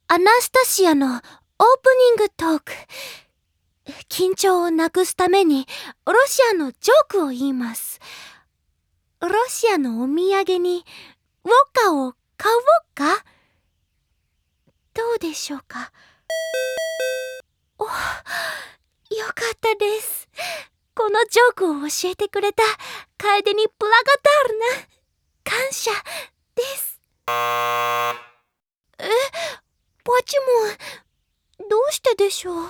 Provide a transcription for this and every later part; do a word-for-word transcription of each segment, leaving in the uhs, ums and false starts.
アナスタシアのオープニングトーク。緊張をなくすためにロシアのジョークを言います。ロシアのお土産にウォッカを買おうか？どうでしょうか？お、よかったです。このジョークを教えてくれた楓にプラガタールナ感謝です。え、ポチモン、どうしてでしょう？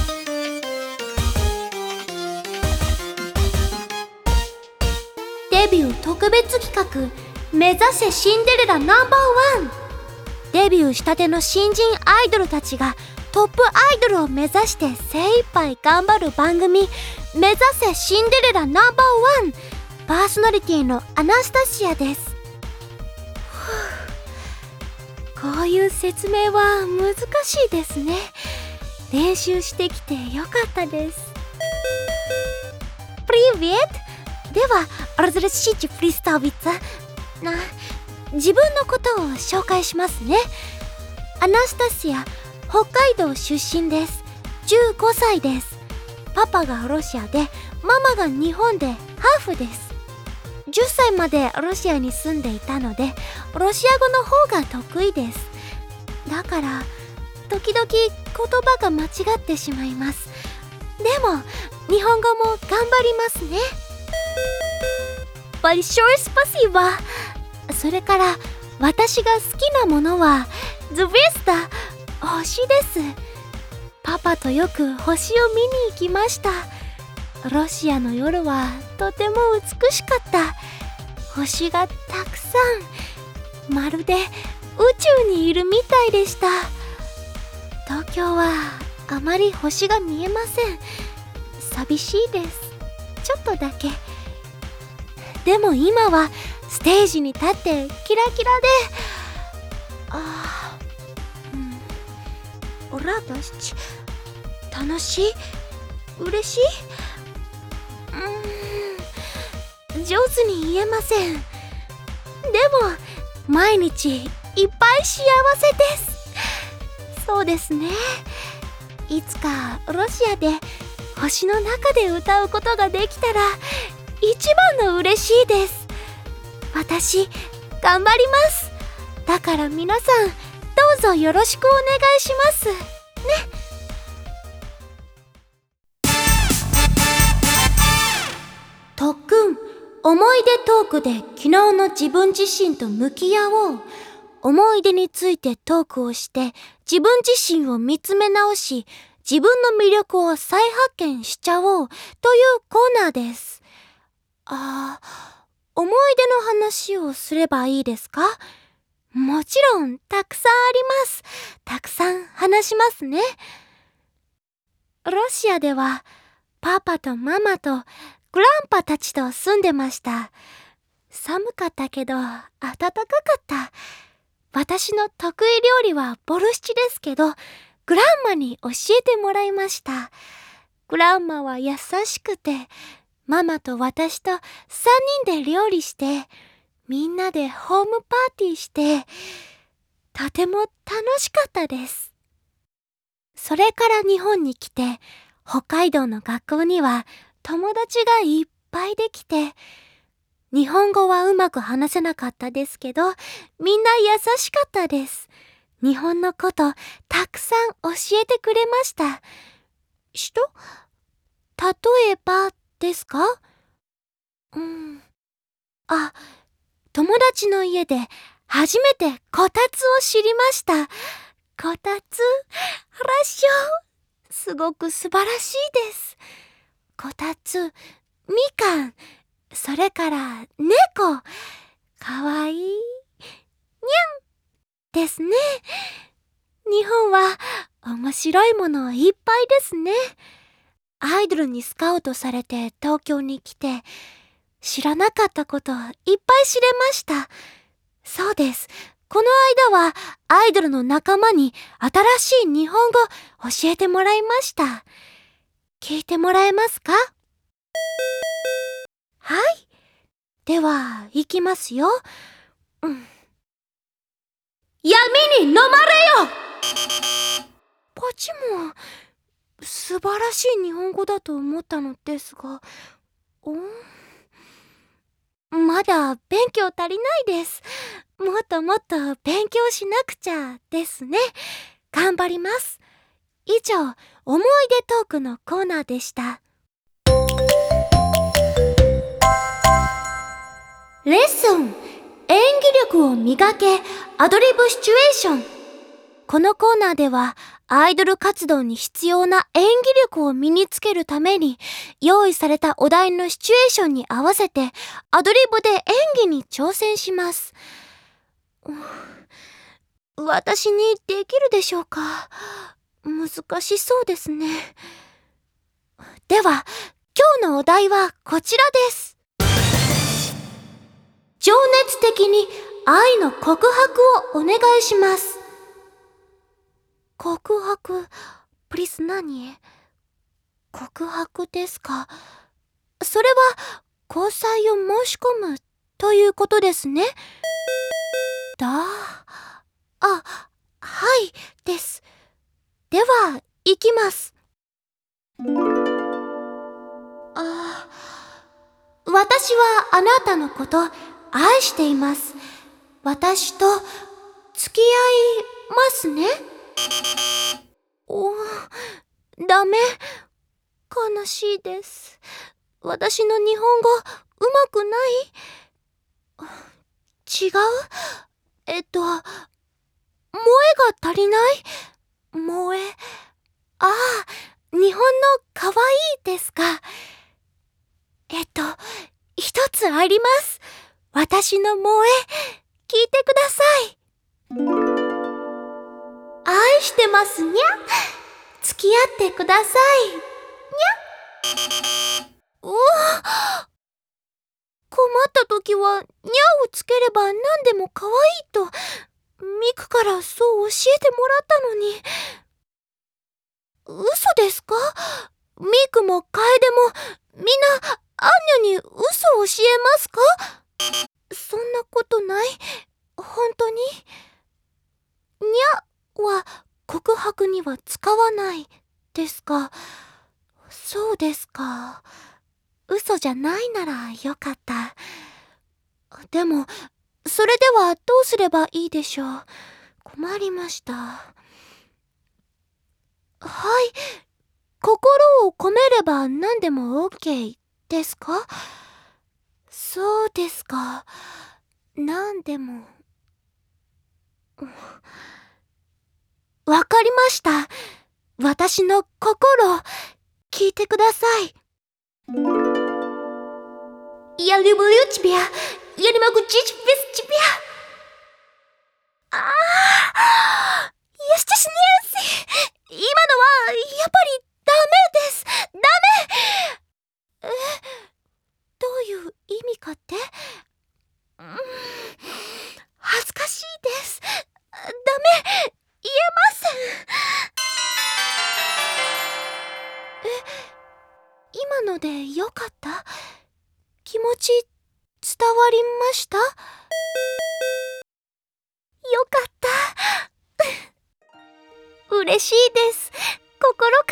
デビュー特別企画、目指せシンデレラナンバーワン。デビューしたての新人アイドルたちがトップアイドルを目指して精一杯頑張る番組、目指せシンデレラナンバーワン。パーソナリティのアナスタシアです。こういう説明は難しいですね。練習してきてよかったです。プリヴィエット。では、разрешите представиться。な、自分のことを紹介しますね。アナスタシア、北海道出身です。じゅうごさいです。パパがロシアで、ママが日本でハーフです。じゅっさいまでロシアに住んでいたので、ロシア語の方が得意です。だから、時々言葉が間違ってしまいます。でも、日本語も頑張りますね。Большое спасибо。それから、私が好きなものは、Звезда、星です。パパとよく星を見に行きました。ロシアの夜はとても美しかった。星がたくさん、まるで宇宙にいるみたいでした。東京はあまり星が見えません。寂しいです。ちょっとだけ。でも今はステージに立ってキラキラで、あー、うん、オラだし、楽しい？嬉しい？うーん、上手に言えません。でも毎日いっぱい幸せです。そうですね。いつかロシアで星の中で歌うことができたら一番の嬉しいです。私頑張ります。だから皆さんどうぞよろしくお願いしますね。特訓、思い出トークで昨日の自分自身と向き合おう。思い出についてトークをして自分自身を見つめ直し、自分の魅力を再発見しちゃおうというコーナーです。あー、思い出の話をすればいいですか？もちろんたくさんあります。たくさん話しますね。ロシアではパパとママとグランパたちと住んでました。寒かったけど暖かかった。私の得意料理はボルシチですけど、グランマに教えてもらいました。グランマは優しくて、ママと私とさんにんで料理して、みんなでホームパーティーして、とても楽しかったです。それから日本に来て、北海道の学校には友達がいっぱいできて、日本語はうまく話せなかったですけど、みんな優しかったです。日本のことたくさん教えてくれました。人？例えばですか？うん。あ、友達の家で初めてこたつを知りました。こたつ、ハラショー。すごく素晴らしいです。こたつ、みかん、それから猫。かわいい。にゃんですね。日本は面白いものいっぱいですね。アイドルにスカウトされて東京に来て、知らなかったこといっぱい知れました。そうです。この間はアイドルの仲間に新しい日本語教えてもらいました。聞いてもらえますか？はい。では、行きますよ。うん。闇に飲まれよ！ ちも素晴らしい日本語だと思ったのですが、おまだ勉強足りないです。もっともっと勉強しなくちゃですね。頑張ります。以上、思い出トークのコーナーでした。レッスン、演技力を磨け、アドリブシチュエーション。このコーナーでは、アイドル活動に必要な演技力を身につけるために、用意されたお題のシチュエーションに合わせて、アドリブで演技に挑戦します。私にできるでしょうか？難しそうですね。では、今日のお題はこちらです。情熱的に愛の告白をお願いします。告白、プリス何？告白ですか。それは交際を申し込むということですね。だ、あ、はいです。では、行きます。あ、私はあなたのこと愛しています。私と付き合いますね。お、ダメ。悲しいです。私の日本語うまくない？違う？えっと、萌えが足りない？萌え。ああ、日本のかわいいですか。えっと、一つあります。私の萌え、聞いてください。愛してますにゃ。付き合ってください。にゃ。うわ、困った時はにゃをつければ何でも可愛いとミクからそう教えてもらったのに。嘘ですか？ミクもカエデもみんなアンニョに嘘を教えますか？そんなことない。本当に。にゃは告白には使わないですか。そうですか。嘘じゃないならよかった。でも、それではどうすればいいでしょう。困りました。はい。心を込めれば何でも OK ですか？そうですか。何でも。わかりました。私の心、聞いてください。Я люблю тебя. Я не могу жить без тебя. ああ、Я стесняюсь. 今のはやっぱりダメです。ダメ。え、どういう意味かって？うーん、恥ずかしいです。ダメ、言えません。え、今のでよかった？気持ち伝わりました？よかった。嬉しいです。心から。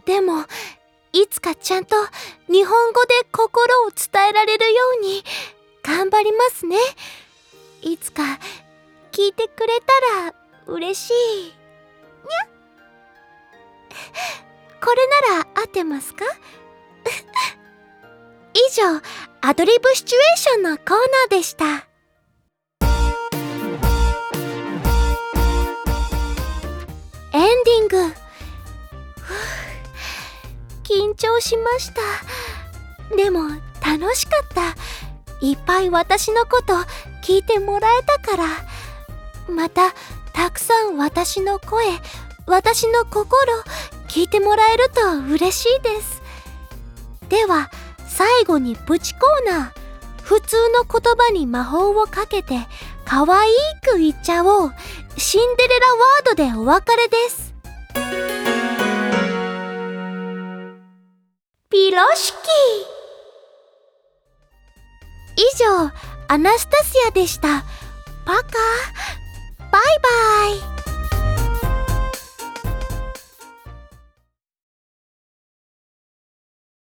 でも、いつかちゃんと日本語で心を伝えられるように頑張りますね。いつか聞いてくれたら嬉しい。にゃ。これなら合ってますか？以上、アドリブシチュエーションのコーナーでした。エンディング。緊張しました。でも楽しかった。いっぱい私のこと聞いてもらえたから。またたくさん私の声、私の心聞いてもらえると嬉しいです。では最後にプチコーナー。普通の言葉に魔法をかけて可愛く言っちゃおう。シンデレラワードでお別れです。ピロシキ。以上、アナスタシアでした。パカ。